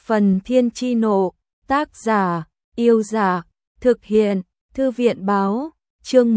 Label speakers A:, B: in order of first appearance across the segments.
A: Phần Thiên Chi Nộ, tác giả, Yêu Dạ, thực hiện, Thư viện Báo, chương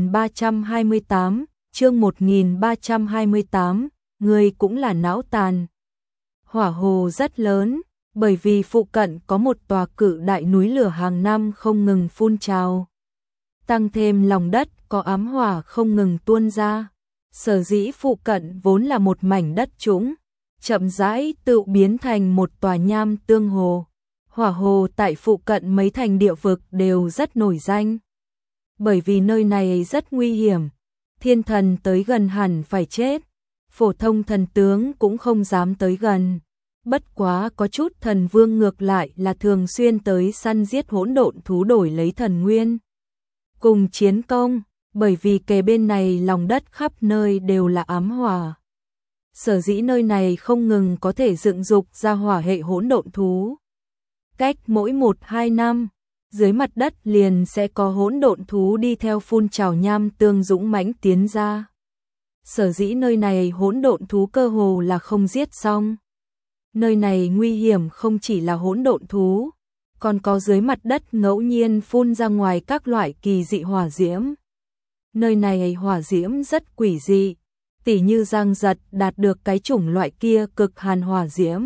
A: 1328, người cũng là não tàn. Hỏa hồ rất lớn, bởi vì phụ cận có một tòa cự đại núi lửa hàng năm không ngừng phun trào. Tăng thêm lòng đất có ám hỏa không ngừng tuôn ra. Sở dĩ phụ cận vốn là một mảnh đất trũng, chậm rãi tự biến thành một tòa nham tương hồ. Hỏa hồ tại phụ cận mấy thành địa vực đều rất nổi danh. Bởi vì nơi này rất nguy hiểm, thiên thần tới gần hẳn phải chết, phổ thông thần tướng cũng không dám tới gần. Bất quá có chút thần vương ngược lại là thường xuyên tới săn giết hỗn độn thú đổi lấy thần nguyên. Cùng chiến công, bởi vì kề bên này lòng đất khắp nơi đều là ám hỏa. Sở dĩ nơi này không ngừng có thể dựng dục ra hỏa hệ hỗn độn thú. Cách mỗi 1-2 năm, dưới mặt đất liền sẽ có hỗn độn thú đi theo phun trào nham tương dũng mãnh tiến ra. Sở dĩ nơi này hỗn độn thú cơ hồ là không giết xong. Nơi này nguy hiểm không chỉ là hỗn độn thú, còn có dưới mặt đất ngẫu nhiên phun ra ngoài các loại kỳ dị hỏa diễm. Nơi này hỏa diễm rất quỷ dị, tỉ như Giang Giật đạt được cái chủng loại kia cực hàn hỏa diễm.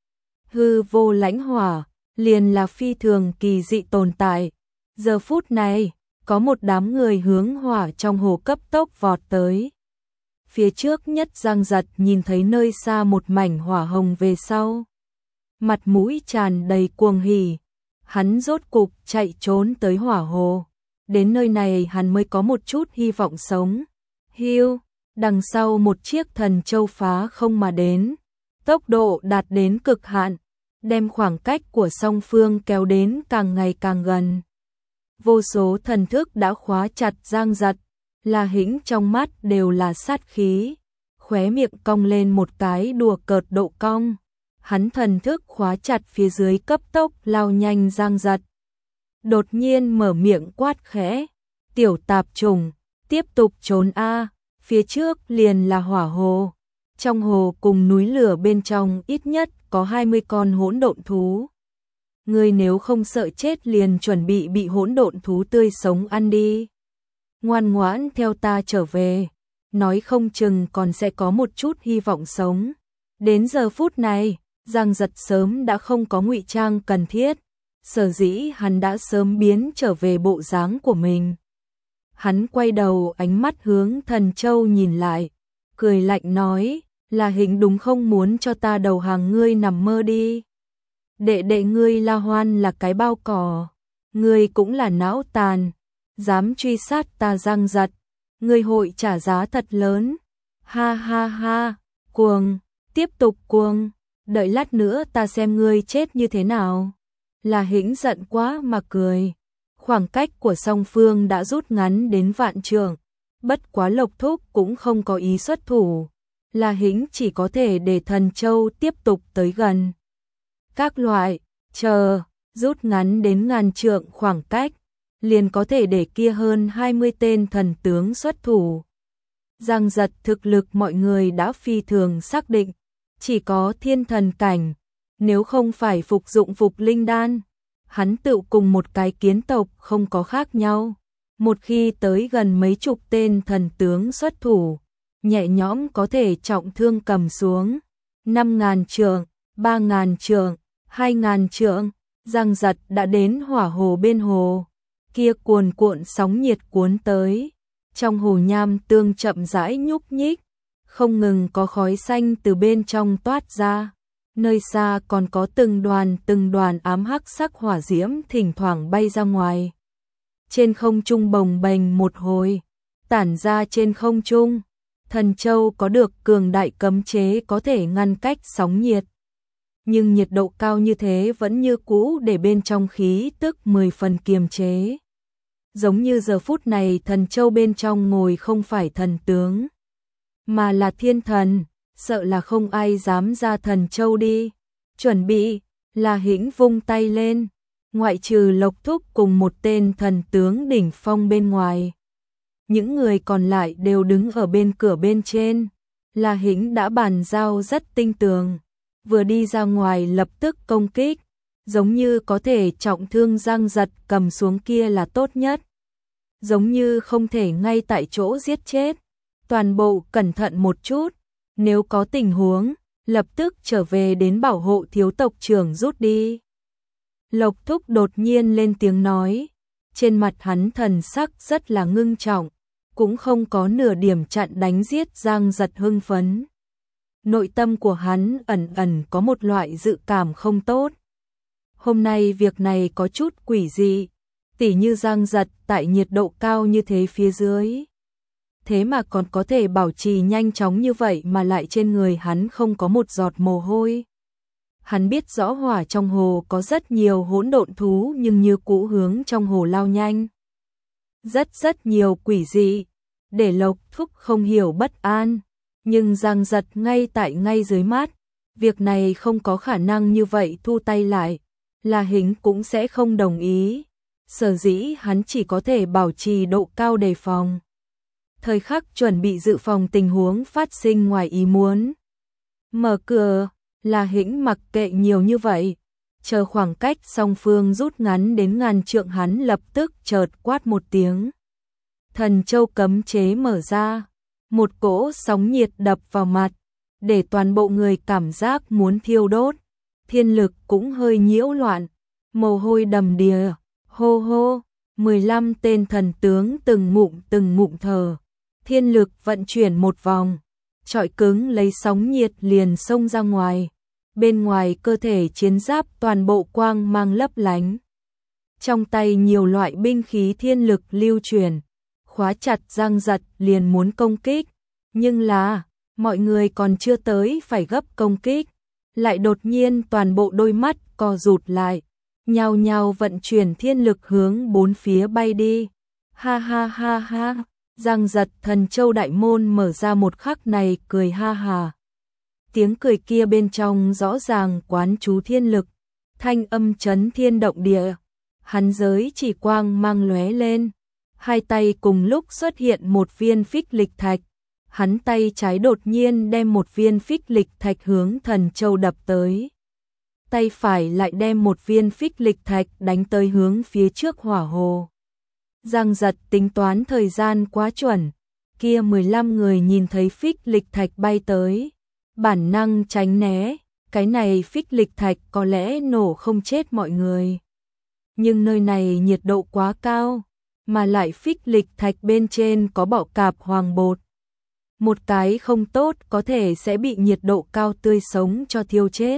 A: Hư vô lãnh hỏa, liền là phi thường kỳ dị tồn tại. Giờ phút này, có một đám người hướng hỏa trong hồ cấp tốc vọt tới. Phía trước nhất Giang Giật nhìn thấy nơi xa một mảnh hỏa hồng về sau. Mặt mũi tràn đầy cuồng hỉ, hắn rốt cục chạy trốn tới hỏa hồ. Đến nơi này hắn mới có một chút hy vọng sống. Hiu, đằng sau một chiếc thần châu phá không mà đến. Tốc độ đạt đến cực hạn, đem khoảng cách của song phương kéo đến càng ngày càng gần. Vô số thần thức đã khóa chặt Giang Giật, La Hĩnh trong mắt đều là sát khí, khóe miệng cong lên một cái đùa cợt độ cong. Hắn thần thức khóa chặt phía dưới cấp tốc lao nhanh Giang Giật. Đột nhiên mở miệng quát khẽ, tiểu tạp trùng, tiếp tục trốn a, phía trước liền là hỏa hồ. Trong hồ cùng núi lửa bên trong ít nhất có 20 con hỗn độn thú. Ngươi nếu không sợ chết liền chuẩn bị hỗn độn thú tươi sống ăn đi. Ngoan ngoãn theo ta trở về, nói không chừng còn sẽ có một chút hy vọng sống. Đến giờ phút này, Giang Giật sớm đã không có ngụy trang cần thiết, sở dĩ hắn đã sớm biến trở về bộ dáng của mình. Hắn quay đầu ánh mắt hướng Thần Châu nhìn lại, cười lạnh nói, là Hình đúng không muốn cho ta đầu hàng ngươi nằm mơ đi. Đệ ngươi La Hoan là cái bao cỏ, ngươi cũng là não tàn, dám truy sát ta Giang Giật, ngươi hội trả giá thật lớn. Ha ha ha, cuồng, tiếp tục cuồng, đợi lát nữa ta xem ngươi chết như thế nào. La Hĩnh giận quá mà cười. Khoảng cách của song phương đã rút ngắn đến vạn trượng, bất quá Lộc Thúc cũng không có ý xuất thủ. La Hĩnh chỉ có thể để Thần Châu tiếp tục tới gần. Các loại, chờ, rút ngắn đến ngàn trượng khoảng cách, liền có thể để kia hơn 20 tên thần tướng xuất thủ. Giang Giật thực lực mọi người đã phi thường xác định, chỉ có thiên thần cảnh, nếu không phải phục dụng phục linh đan, hắn tự cùng một cái kiến tộc không có khác nhau. Một khi tới gần mấy chục tên thần tướng xuất thủ, nhẹ nhõm có thể trọng thương cầm xuống. 5.000 trượng, 3.000 trượng, 2.000 trượng, Giang Giật đã đến hỏa hồ bên hồ. Kia cuồn cuộn sóng nhiệt cuốn tới, trong hồ nham tương chậm rãi nhúc nhích, không ngừng có khói xanh từ bên trong toát ra. Nơi xa còn có từng đoàn ám hắc sắc hỏa diễm thỉnh thoảng bay ra ngoài. Trên không trung bồng bềnh một hồi, tản ra trên không trung. Thần Châu có được cường đại cấm chế có thể ngăn cách sóng nhiệt. Nhưng nhiệt độ cao như thế vẫn như cũ để bên trong khí tức 10 phần kiềm chế. Giống như giờ phút này Thần Châu bên trong ngồi không phải thần tướng, mà là thiên thần. Sợ là không ai dám ra Thần Châu đi. Chuẩn bị, La Hĩnh vung tay lên, ngoại trừ Lộc Thúc cùng một tên thần tướng đỉnh phong bên ngoài. Những người còn lại đều đứng ở bên cửa bên trên. La Hĩnh đã bàn giao rất tinh tường, vừa đi ra ngoài lập tức công kích, giống như có thể trọng thương Giang Giật cầm xuống kia là tốt nhất. Giống như không thể ngay tại chỗ giết chết, toàn bộ cẩn thận một chút, nếu có tình huống, lập tức trở về đến bảo hộ thiếu tộc trưởng rút đi. Lộc Thúc đột nhiên lên tiếng nói, trên mặt hắn thần sắc rất là ngưng trọng, cũng không có nửa điểm chặn đánh giết Giang Giật hưng phấn. Nội tâm của hắn ẩn ẩn có một loại dự cảm không tốt. Hôm nay việc này có chút quỷ dị, tỉ như Giang Giật tại nhiệt độ cao như thế phía dưới. Thế mà còn có thể bảo trì nhanh chóng như vậy mà lại trên người hắn không có một giọt mồ hôi. Hắn biết rõ hỏa trong hồ có rất nhiều hỗn độn thú nhưng như cũ hướng trong hồ lao nhanh. Rất nhiều quỷ dị, để Lộc Thúc không hiểu bất an. Nhưng Giang Giật ngay dưới mắt, việc này không có khả năng như vậy thu tay lại, La Hính cũng sẽ không đồng ý. Sở dĩ hắn chỉ có thể bảo trì độ cao đề phòng. Thời khắc chuẩn bị dự phòng tình huống phát sinh ngoài ý muốn. Mở cửa, La Hính mặc kệ nhiều như vậy, chờ khoảng cách song phương rút ngắn đến ngàn trượng hắn lập tức chợt quát một tiếng. Thần châu cấm chế mở ra, một cỗ sóng nhiệt đập vào mặt, để toàn bộ người cảm giác muốn thiêu đốt, thiên lực cũng hơi nhiễu loạn, mồ hôi đầm đìa, hô hô, 15 tên thần tướng từng ngụm thở, thiên lực vận chuyển một vòng, trọi cứng lấy sóng nhiệt liền xông ra ngoài, bên ngoài cơ thể chiến giáp toàn bộ quang mang lấp lánh. Trong tay nhiều loại binh khí thiên lực lưu chuyển, khóa chặt Giang Giật liền muốn công kích, nhưng là, mọi người còn chưa tới phải gấp công kích, lại đột nhiên toàn bộ đôi mắt co rụt lại, nhao nhao vận chuyển thiên lực hướng bốn phía bay đi. Ha ha ha ha, Giang Giật thần châu đại môn mở ra một khắc này cười ha ha. Tiếng cười kia bên trong rõ ràng quán chú thiên lực, thanh âm chấn thiên động địa, hắn giới chỉ quang mang lóe lên, hai tay cùng lúc xuất hiện một viên phích lịch thạch. Hắn tay trái đột nhiên đem một viên phích lịch thạch hướng thần châu đập tới. Tay phải lại đem một viên phích lịch thạch đánh tới hướng phía trước hỏa hồ. Giang Giật tính toán thời gian quá chuẩn, kia 15 người nhìn thấy phích lịch thạch bay tới, bản năng tránh né, cái này phích lịch thạch có lẽ nổ không chết mọi người. Nhưng nơi này nhiệt độ quá cao, mà lại phích lịch thạch bên trên có bọ cạp hoàng bột. Một cái không tốt có thể sẽ bị nhiệt độ cao tươi sống cho thiêu chết.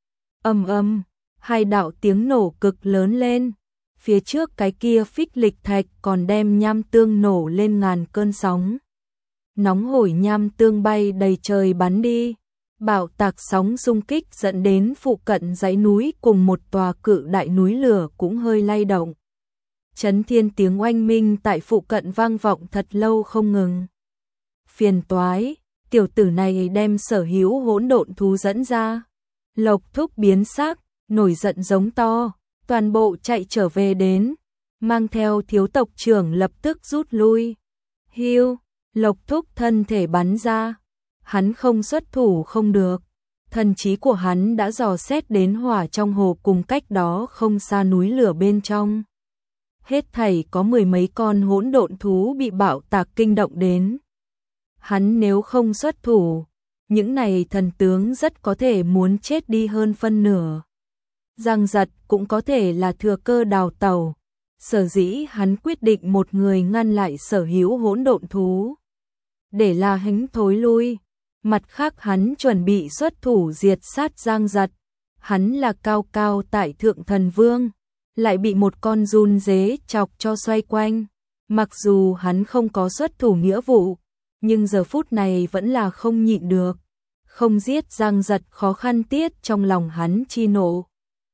A: Ầm, hai đạo tiếng nổ cực lớn lên. Phía trước cái kia phích lịch thạch còn đem nham tương nổ lên ngàn cơn sóng. Nóng hổi nham tương bay đầy trời bắn đi. Bạo tạc sóng xung kích dẫn đến phụ cận dãy núi cùng một tòa cự đại núi lửa cũng hơi lay động. Chấn thiên tiếng oanh minh tại phụ cận vang vọng thật lâu không ngừng. Phiền toái, tiểu tử này đem sở hữu hỗn độn thú dẫn ra. Lộc Thúc biến sắc, nổi giận giống to, toàn bộ chạy trở về đến, mang theo thiếu tộc trưởng lập tức rút lui. Hiu, Lộc Thúc thân thể bắn ra, hắn không xuất thủ không được. Thần trí của hắn đã dò xét đến hỏa trong hồ cùng cách đó không xa núi lửa bên trong. Hết thảy có mười mấy con hỗn độn thú bị bạo tạc kinh động đến. Hắn nếu không xuất thủ, những này thần tướng rất có thể muốn chết đi hơn phân nửa. Giang Giật cũng có thể là thừa cơ đào tẩu, sở dĩ hắn quyết định một người ngăn lại sở hữu hỗn độn thú. Để La Hính thối lui, mặt khác hắn chuẩn bị xuất thủ diệt sát Giang Giật. Hắn là cao cao tại thượng thần vương, lại bị một con giun dế chọc cho xoay quanh. Mặc dù hắn không có xuất thủ nghĩa vụ, nhưng giờ phút này vẫn là không nhịn được. Không giết Giang Giật khó khăn tiết trong lòng hắn chi nộ.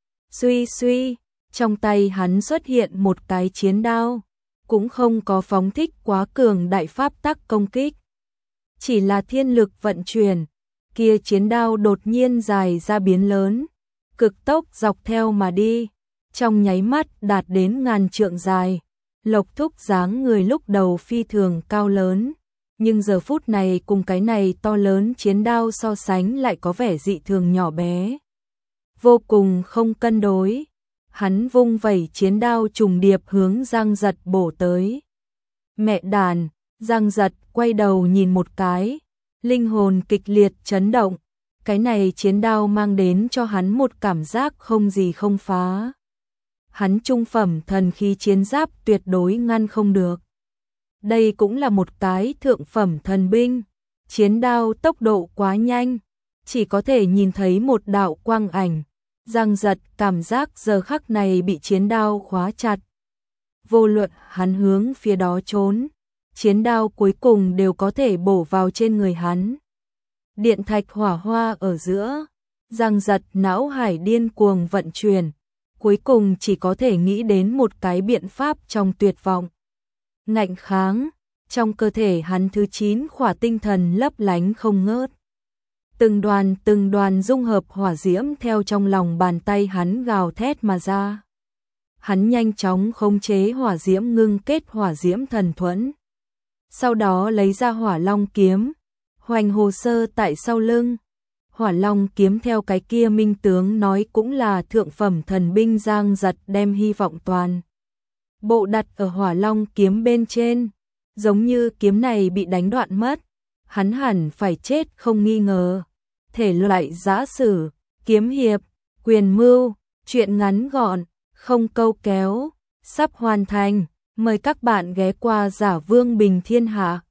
A: Suy, trong tay hắn xuất hiện một cái chiến đao, cũng không có phóng thích quá cường đại pháp tắc công kích. Chỉ là thiên lực vận chuyển, kia chiến đao đột nhiên dài ra biến lớn, cực tốc dọc theo mà đi, trong nháy mắt đạt đến ngàn trượng dài. Lộc Thúc dáng người lúc đầu phi thường cao lớn, nhưng giờ phút này cùng cái này to lớn chiến đao so sánh lại có vẻ dị thường nhỏ bé. Vô cùng không cân đối. Hắn vung vẩy chiến đao trùng điệp hướng Giang Giật bổ tới. Mẹ đàn, Giang Giật quay đầu nhìn một cái, linh hồn kịch liệt chấn động. Cái này chiến đao mang đến cho hắn một cảm giác không gì không phá. Hắn trung phẩm thần khí chiến giáp tuyệt đối ngăn không được. Đây cũng là một cái thượng phẩm thần binh. Chiến đao tốc độ quá nhanh, chỉ có thể nhìn thấy một đạo quang ảnh. Giang Giật cảm giác giờ khắc này bị chiến đao khóa chặt. Vô luận hắn hướng phía đó trốn, chiến đao cuối cùng đều có thể bổ vào trên người hắn. Điện thạch hỏa hoa ở giữa, Giang Giật não hải điên cuồng vận chuyển, cuối cùng chỉ có thể nghĩ đến một cái biện pháp trong tuyệt vọng. Ngạnh kháng, trong cơ thể hắn thứ 9 khỏa tinh thần lấp lánh không ngớt. Từng đoàn dung hợp hỏa diễm theo trong lòng bàn tay hắn gào thét mà ra. Hắn nhanh chóng khống chế hỏa diễm ngưng kết hỏa diễm thần thuẫn. Sau đó lấy ra hỏa long kiếm, hoành hồ sơ tại sau lưng. Hỏa long kiếm theo cái kia minh tướng nói cũng là thượng phẩm thần binh. Giang Giật đem hy vọng toàn bộ đặt ở hỏa long kiếm bên trên. Giống như kiếm này bị đánh đoạn mất, hắn hẳn phải chết không nghi ngờ. Thể loại giã sử, kiếm hiệp, quyền mưu, truyện ngắn gọn, không câu kéo, sắp hoàn thành. Mời các bạn ghé qua Giả Vương Bình Thiên Hạ.